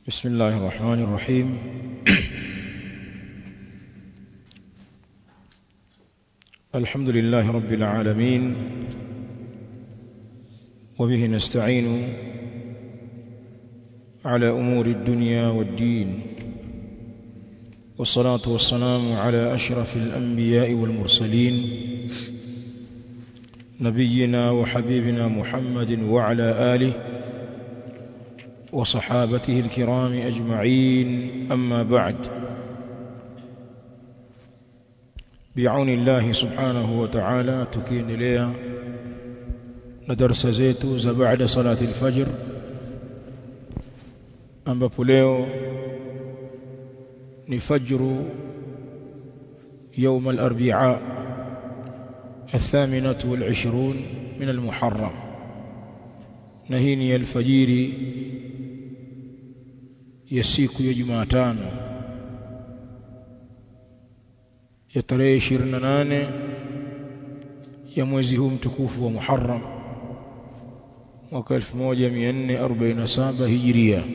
بسم الله الرحمن الرحيم الحمد لله رب العالمين وبه نستعين على أمور الدنيا والدين والصلاة والسلام على أشرف الأنبياء والمرسلين نبينا وحبيبنا محمد وعلى آله وصحابته الكرام أجمعين أما بعد بعون الله سبحانه وتعالى تكين ليا ندرس زيتو بعد صلاة الفجر ambapo leo ni fajru يوم الأربعاء 28 من المحرم نهيني الفجر ya siku ya Jumatano ya tarehe 28 ya mwezi huu mtukufu wa Muharram mwaka 1447 Hijria.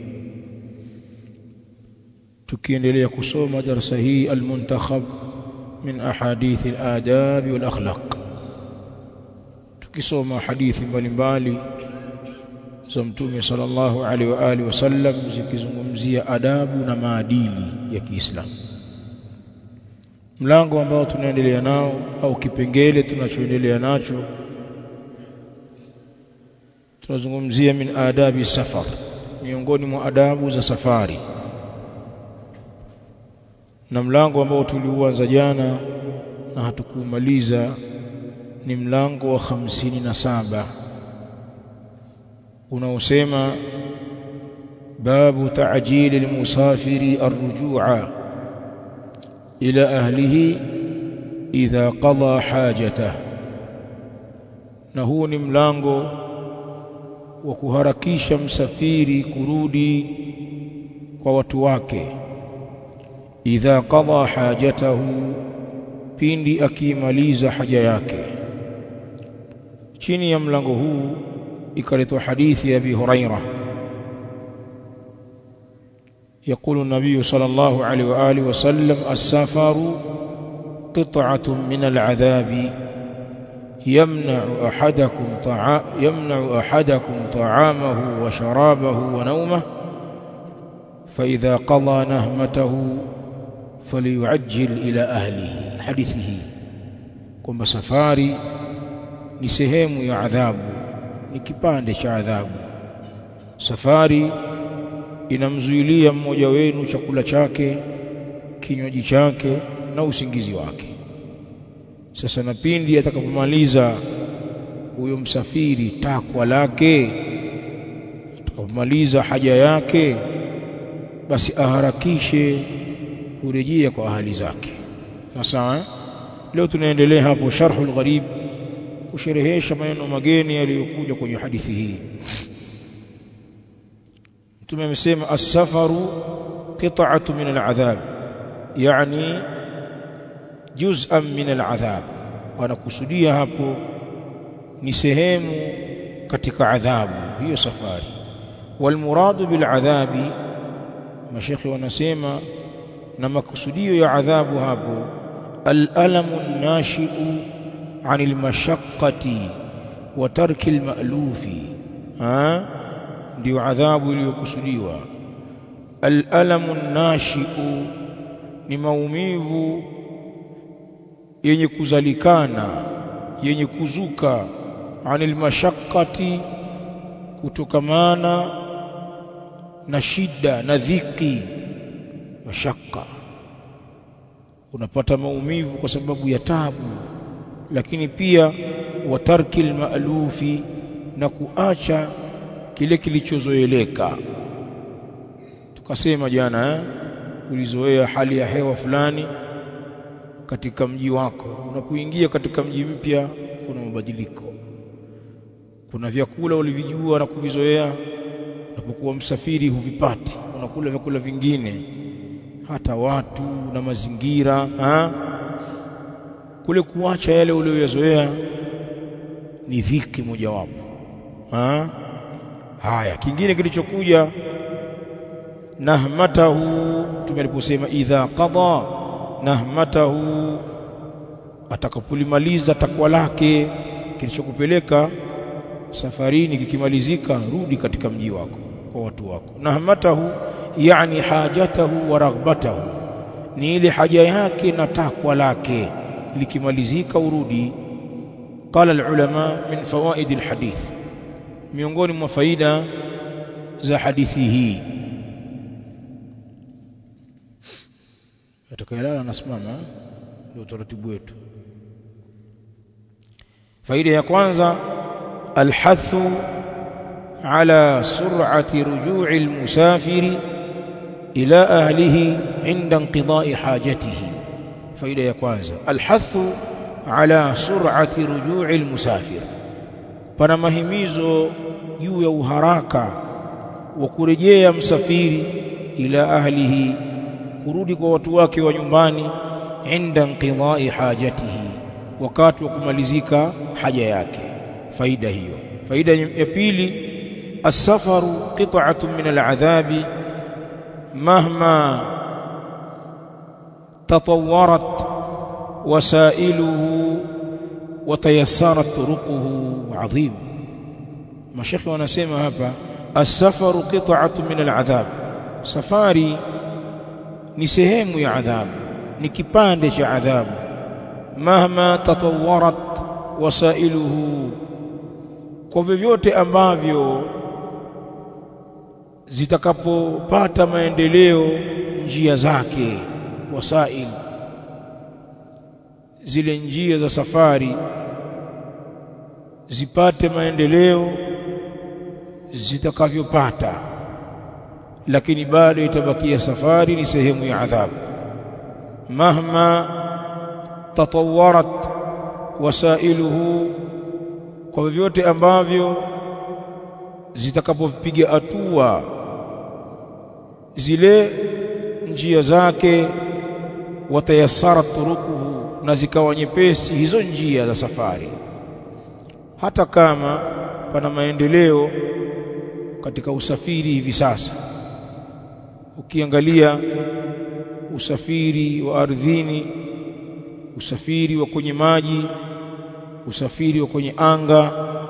Tukiendelea kusoma darasa hii al-muntakhab min ahadith al-adab wal akhlaq, tukisoma hadithi mbalimbali za Mtume sallallahu alaihi wa alihi wasallam zikizungumzia adabu na maadili ya Kiislamu. Mlango ambao tunaendelea nao au kipengele tunachoendelea nacho tunazungumzia min adabi safar, miongoni mwa adabu za safari. Na mlango ambao tuliuanza jana na hatukumaliza ni mlango wa 57 unaosema babu ta'jil al-musafiri ar-ruju'a ila ahlihi idha qada hajatahu. Na huu ni mlango wa kuharakisha msafiri kurudi kwa watu wake idha qada hajatahu, pindi akimaliza haja yake. Chini ya mlango huu ikaletwa hadithi ya Abi Hurairah يقول النبي صلى الله عليه وآله وسلم السفر قطعة من العذاب يمنع أحدكم طعامه وشرابه ونومه فإذا قضى نهمته فليعجل إلى أهله. حديثه كما سفاري ni sehemu ya adhabu, ni kipande cha adhabu. Safari inamzuilia mmoja wenu chakula chake, kinywaji chake na usingizi wake. Sasa na pindi atakapomaliza huyo msafiri takwa lake, atakapomaliza haja yake, basi aharakishe kurejea kwa ahali zake. Sasa leo tunaendelea hapo sharhul gharib, kusherehesha maneno mageni yaliyokuja kwenye hadithi hii. Mtume amesema as-safaru qit'atu min al-'adhab, yani juz'an min al-'adhab. Wanakusudia hapo ni sehemu katika adhabu hiyo safari. Wal muradu bil adhabi, mashekhi wanasema na makusudio ya adhabu hapo al-alamu an-nashi'u 'anil mashaqqati wa tarki al-ma'lufi. Ndio adhabu iliyokusudiwa. Al-alamu an-nashi'u ni maumivu yenye kuzalikana, yenye kuzuka, 'anil mashaqqati, kutokamana na shida na dhiki. Mashaqqa, unapata maumivu kwa sababu ya taabu, lakini pia wa tarki al-ma'lufi, na kuacha kile kilichozoeleka. Tukasema jana ulizoea hali ya hewa fulani katika mji wako, unapoingia katika mji mpya kuna mabadiliko. Kuna vyakula ulivijua na kuvizoea, unapokuwa msafiri huvipati, unakula vyakula vingine. Hata watu na mazingira, kule kuacha yale uliyoyazoea ni dhiki mojawapo. Haya, kingine kilichokuja nahmatahu, tumeliposema idha qada nahmatahu, atakapolimaliza takwa lake kilichokupeleka safarini kikimalizika, rudi katika mji wako kwa watu wako. Nahmatahu yani hajatahu wa raghbatahu, ni ile haja yake na takwa lake likimalizika urudi. Qala alulama min fawaid alhadith, miongoni mwa faida za hadithi hii. Atakayelala nasimama, ndio utaratibu wetu. Faida ya kwanza, alhathu ala sur'ati ruju'i almusafiri ila ahlihi inda inqidai hajatihi. Faida ya kwanza, alhathu ala sur'ati ruju'i almusafir, pana mahimizo juu ya uharaka wa kurejea msafiri ila ahlihi, kurudi kwa watu wake wa nyumbani, inda inqidai hajatihi, wakati wa kumalizika haja yake. Faida hiyo. Faida ya pili, as-safaru qit'atun min al-'adhabi mahma tatawwarat wasailuhu wa tayassarat turuquhu. Adhim. Mashekhi wanasema hapa, as-safaru qit'atun min al-'adhab, safari ni sehemu ya adhabu, ni kipande cha adhabu. Mahma tatawwarat wasailuhu, kwa vyovyote ambavyo zitakapopata maendeleo njia zake. Wasail, zile njia za safari zipate maendeleo zitakavyopata, lakini bado itabakia safari ni sehemu ya adhabu. Mahma tatawwarat wasailuhu, kwa vyovyote ambavyo zitakapopiga hatua zile njia zake, watayassarat turuquhu, na zikawa nyepesi hizo njia za safari. Hata kama pana maendeleo katika usafiri hivi sasa, ukiangalia usafiri wa ardhini, usafiri wa kwenye maji, usafiri wa kwenye anga,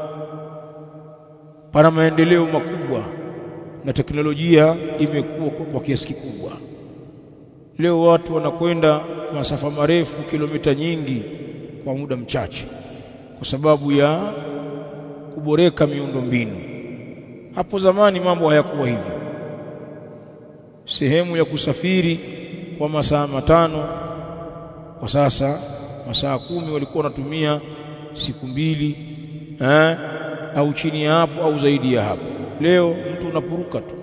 pana maendeleo makubwa na teknolojia imekuwa kwa kiasi kikubwa. Leo watu wanakwenda masafa marefu, kilomita nyingi kwa muda mchache, kwa sababu ya kuboreka miundombinu. Hapo zamani mambo hayakuwa hivyo. Sehemu ya kusafiri kwa masaa 5, kwa sasa masaa 10 walikuwa wanatumia siku 2, au chini ya hapo au zaidi ya hapo. Leo mtu unapuruka tu,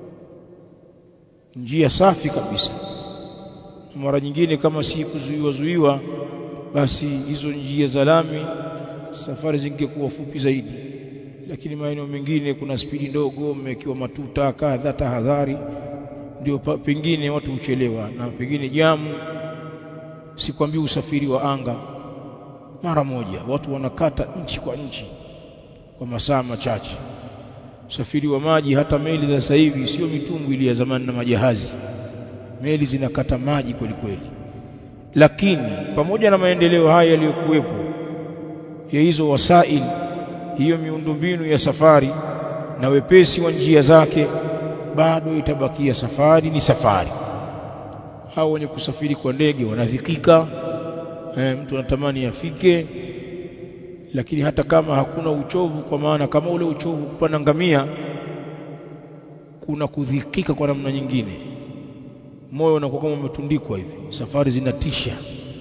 njia safi kabisa. Mara nyingine kama si kuzuiwa, basi hizo njia za lami safari zingekuwa fupi zaidi, lakini maeneo mengine kuna spidi ndogo, mmekiwa matuta kadha, tahadhari, ndio pengine watu uchelewa, na pengine jamu. Sikwambii usafiri wa anga, mara moja watu wanakata nchi kwa nchi kwa masaa machache. Usafiri wa maji, hata meli za sasa hivi sio mitumbwi ile ya zamani na majahazi, meli zinakata maji kweli kweli. Lakini pamoja na maendeleo haya yaliyokuwepo ya hizo wasail, hiyo miundombinu ya safari na wepesi wa njia zake, bado itabakia safari ni safari. Hao wenye kusafiri kwa ndege wanadhikika, mtu anatamani afike, lakini hata kama hakuna uchovu, kwa maana kama ule uchovu kupanda ngamia, kuna kudhikika kwa namna nyingine. Moyo unakuwa kama umetundikwa hivi, safari zinatisha.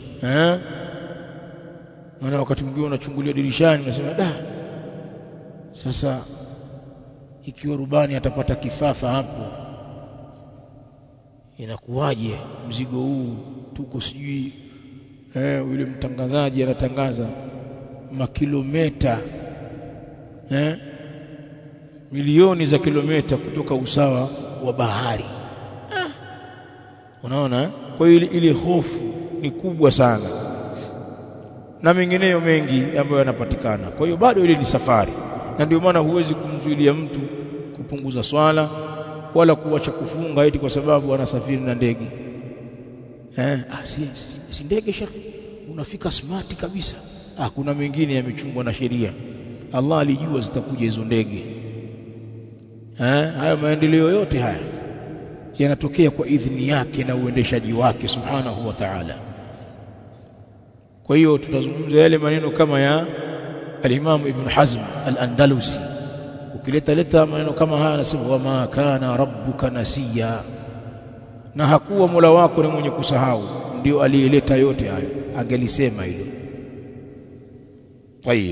Maana wakati mwingine unachungulia dirishani unasema, sasa ikiwa rubani atapata kifafa hapo inakuwaje? Mzigo huu tuko sijui, yule mtangazaji anatangaza makilomita, milioni za kilomita kutoka usawa wa bahari. Unaona? Kwa hiyo ile hofu ni kubwa sana, na mengineyo mengi ambayo yanapatikana. Kwa hiyo bado ile ni safari, na ndio maana huwezi kumzuilia mtu kupunguza swala, wala kuacha kufunga eti kwa sababu anasafiri na ndege. Si ndege shekhi, unafika smart kabisa. Kuna mengine yamechungwa na sheria. Allah alijua zitakuja hizo ndege. Hayo maendeleo yote haya yanatokea kwa idhini yake na uendeshaji wake subhanahu wa ta'ala. Kwa hiyo tutazungumza yale maneno kama ya al-Imam Ibn Hazm al-Andalusi. Ukileta maneno kama haya anasema wama kana rabbuka nasiya, na hakuwa Mola wako ni mwenye kusahau. Ndio aliyeleta yote hayo, angelisema hilo. Tayeb,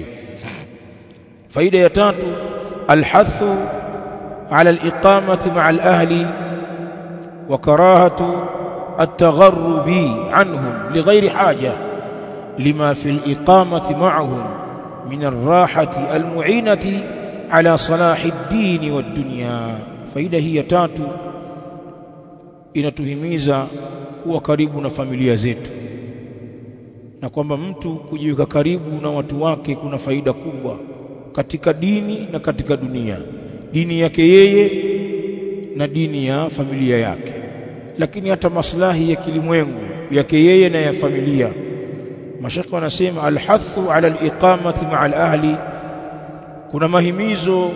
faida ya tatu, alhathu ala aliqamati ma'a alahli wa karahatu at-tagharrubi anhum lighairi haja lima fi aliqamati ma'ahum min ar-rahati al-mu'inati ala salahi ad-din wad-dunya. Faida hii ya tatu inatuhimiza kuwa karibu na familia zetu, na kwamba mtu kujiweka karibu na watu wake kuna faida kubwa katika dini na katika dunia, dini yake yeye na dini ya familia yake, lakini hata maslahi ya kilimwengu yake yeye na ya familia. Mashaka wanasema alhathu ala aliqamati ma'a alahli, kuna mahimizo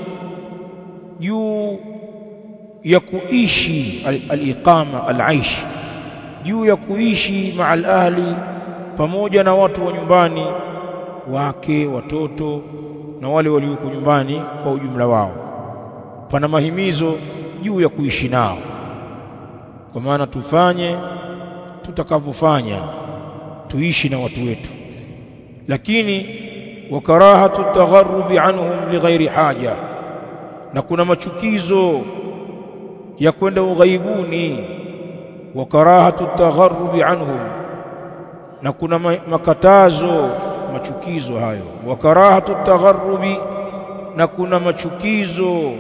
juu ya kuishi aliqama alaish, juu ya kuishi ma'a alahli, pamoja na watu wa nyumbani, wake, watoto na wale walioko nyumbani kwa ujumla wao. Pana mahimizo juu ya kuishi nao, kwa maana tufanye tutakavyofanya, tuishi na watu wetu. Lakini wakarahatu tagharrubi anhum lighairi haja, na kuna machukizo ya kwenda ughaibuni. Wakarahatu tagharrubi anhum, na kuna makatazo, machukizo hayo. Wakarahatu tagharrubi, na kuna machukizo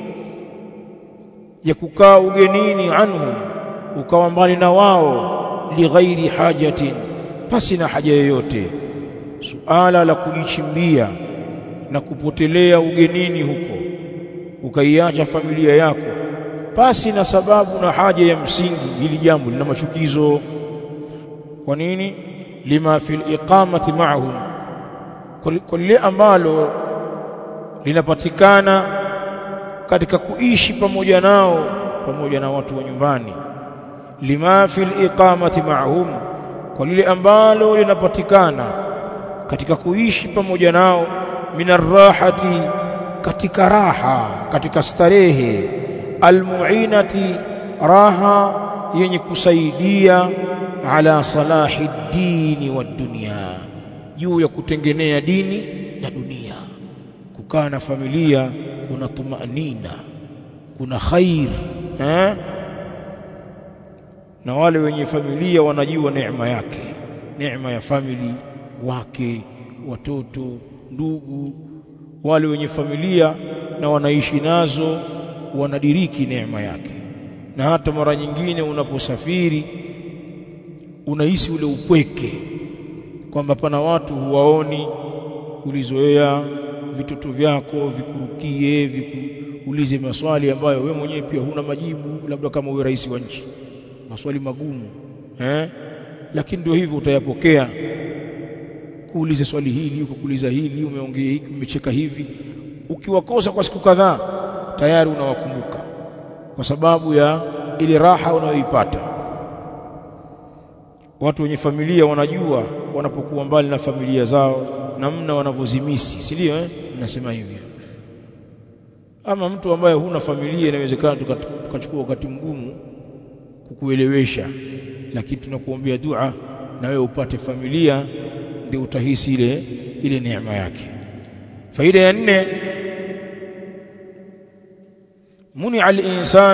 ya kukaa ugenini, anhum, ukawa mbali na wao, lighairi hajatin, pasi na haja yoyote. Suala la kujichimbia na kupotelea ugenini huko, ukaiacha familia yako pasi na sababu na haja ya msingi, hili jambo lina machukizo. Kwa nini? Lima fil iqamati ma'ahum, kwa lile ambalo linapatikana katika kuishi pamoja nao, pamoja na watu wa nyumbani. Lima fil iqamati ma'ahum, kwa lile ambalo linapatikana katika kuishi pamoja nao, minar rahati, katika raha, katika starehe, almu'inati, raha yenye kusaidia, ala salahi dini wa dunya, juu ya kutengenea dini na dunia. Kukaa na familia kuna tumanina, kuna khair, na wale wenye familia wanajua neema yake, neema ya family, wake, watoto, ndugu. Wale wenye familia na wanaishi nazo wanadiriki neema yake. Na hata mara nyingine unaposafiri unahisi ule upweke, kwamba pana watu huwaoni, ulizoea vitoto vyako vikurukie, vikuulize maswali ambayo wewe mwenyewe pia huna majibu, labda kama uwe rais wa nchi, maswali magumu, lakini ndio hivyo utayapokea. Kuuliza swali hili, kuuliza hili, umeongea hiki, umecheka hivi. Ukiwakosa kwa siku kadhaa tayari unawakumbuka, kwa sababu ya ile raha unayoipata. Watu wenye familia wanajua wanapokuwa mbali na familia zao namna wanavyozimisi, si ndio? Nasema hivyo. Ama mtu ambaye huna familia, inawezekana tukachukua wakati mgumu kukuelewesha, lakini tunakuombea dua na wewe upate familia, ndio utahisi ile neema yake. Faida ya 4, منع الإنسان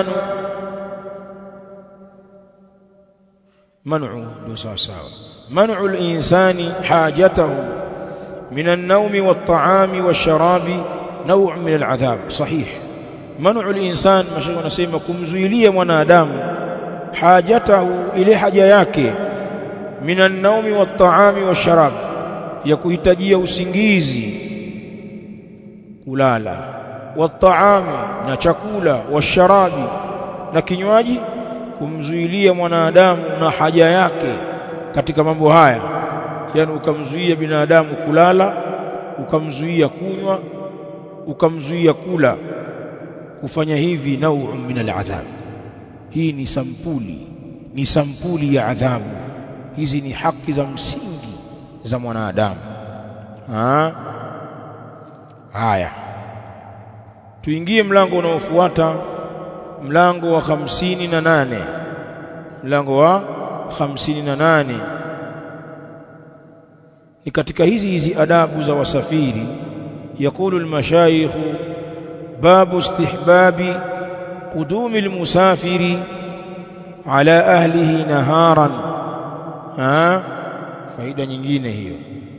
منع الإنسان حاجته من النوم والطعام والشراب نوع من العذاب. صحيح، منع الإنسان مشايخ wanasema kumzuilia mwanadamu hajatahu, ile haja yake, min an-nawmi wat-ta'ami wash-sharab, ya kuhitajia usingizi, kulala, wat-ta'ami, na chakula, wash-sharabi, na kinywaji, kumzuilia mwanadamu na haja yake katika mambo haya. Yani ukamzuia binadamu kulala, ukamzuia kunywa, ukamzuia kula. Kufanya hivi nau'un min al'adhab, hii ni sampuli ya adhabu. Hizi ni haki za msingi za mwanadamu. Haya, tuingie mlango unaofuata, mlango wa 58. Mlango wa 58 ni katika hizi adabu za wasafiri. Yaqulu al-mashayikh babu istihbabi qudumi al-musafiri ala ahlihi naharan. Faida nyingine hiyo.